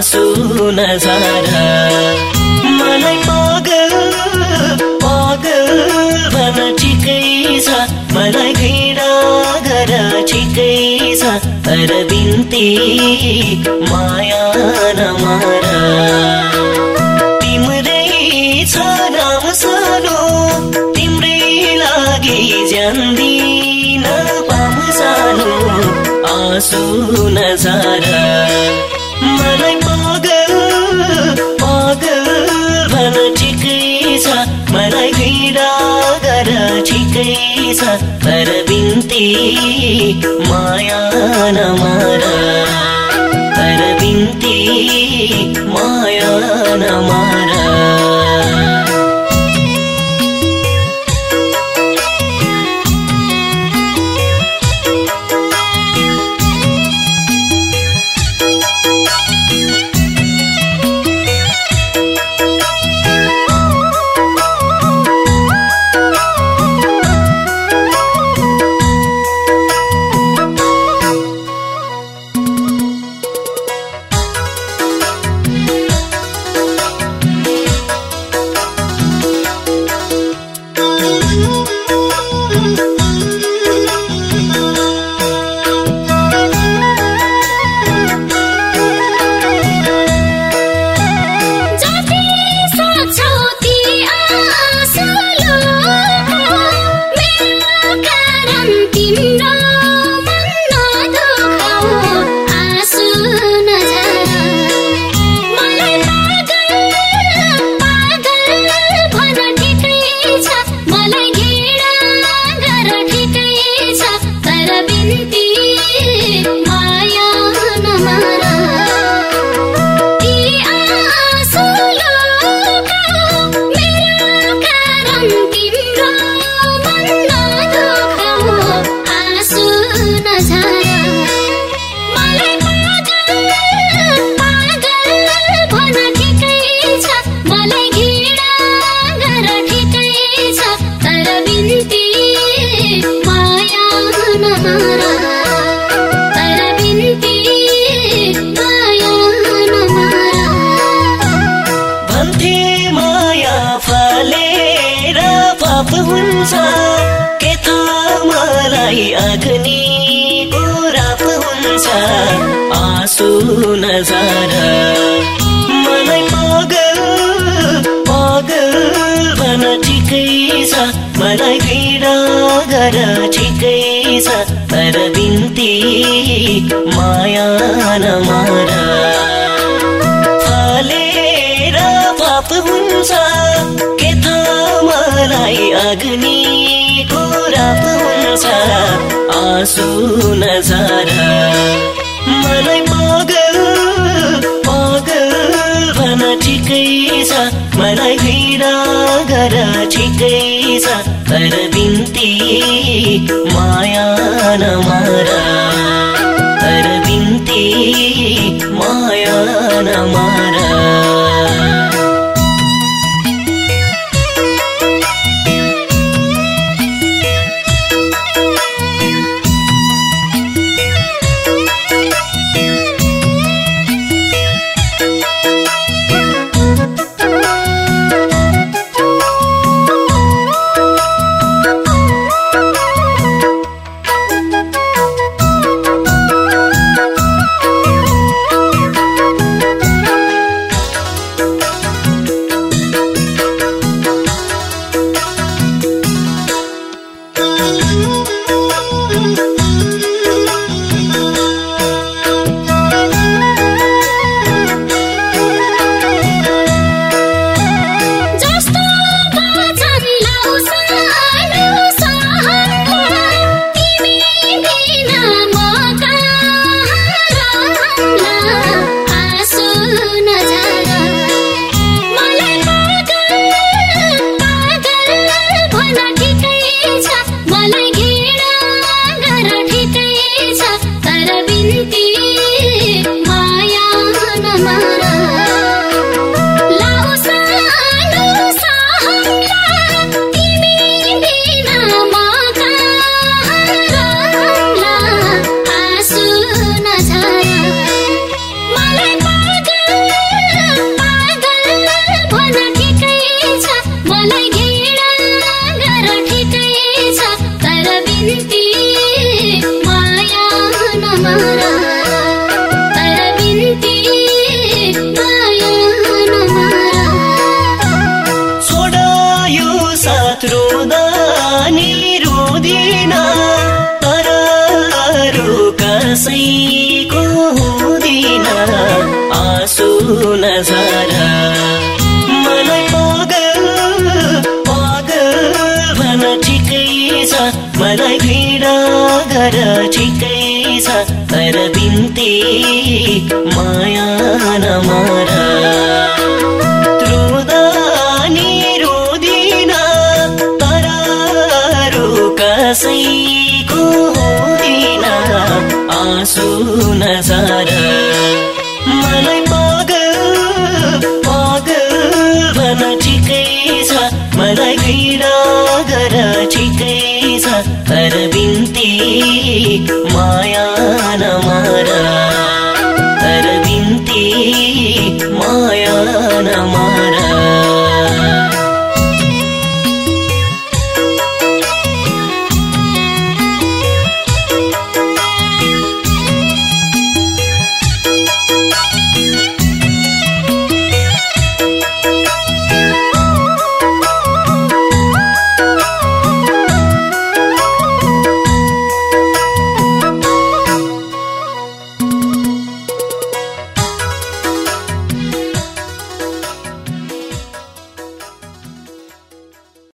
आँसु नझार मलाई पागल पागल भन ठिकै छ मलाई घृणा गर ठिकै छ तर बिन्ती माया नमार तिम्रै छ नाम सानो तिम्रै लागि ज्यान दिन पाम सानो आँसु नझार मलाई पागल पागल भन ठिकै छ मलाई घृणा गर ठिकै छ तर बिन्ती माया नमार तर बिन्ती माया नमार हुन्छ के थाहा मलाई अग्निको राप हुन्छ आँसु नझार मलाई पागल पागल भन ठिकै छ मलाई घृणा गर ठिकै छ तर बिन्ती माया नमार फलेर पाप हुन्छ के थाहा मलाई अग्निको राप हुन्छ आँसु नझार मलाई पागल पागल भन ठिकै छ मलाई घृणा गर ठिकै छ तर बिन्ती माया नमार तर बिन्ती माया नमार कसैको हुँदैन आँसु नझर मलाई पागल पागल भन ठिकै छ मलाई घृणा गर ठिकै छ तर बिन्ती माया नमार रुँदा नि रुँदिन तर कसैको हुँदैन आँसु नझर मलाई पागल पागल भन ठिकै छ मलाई घृणा गर ठिकै छ तर बिन्ती माया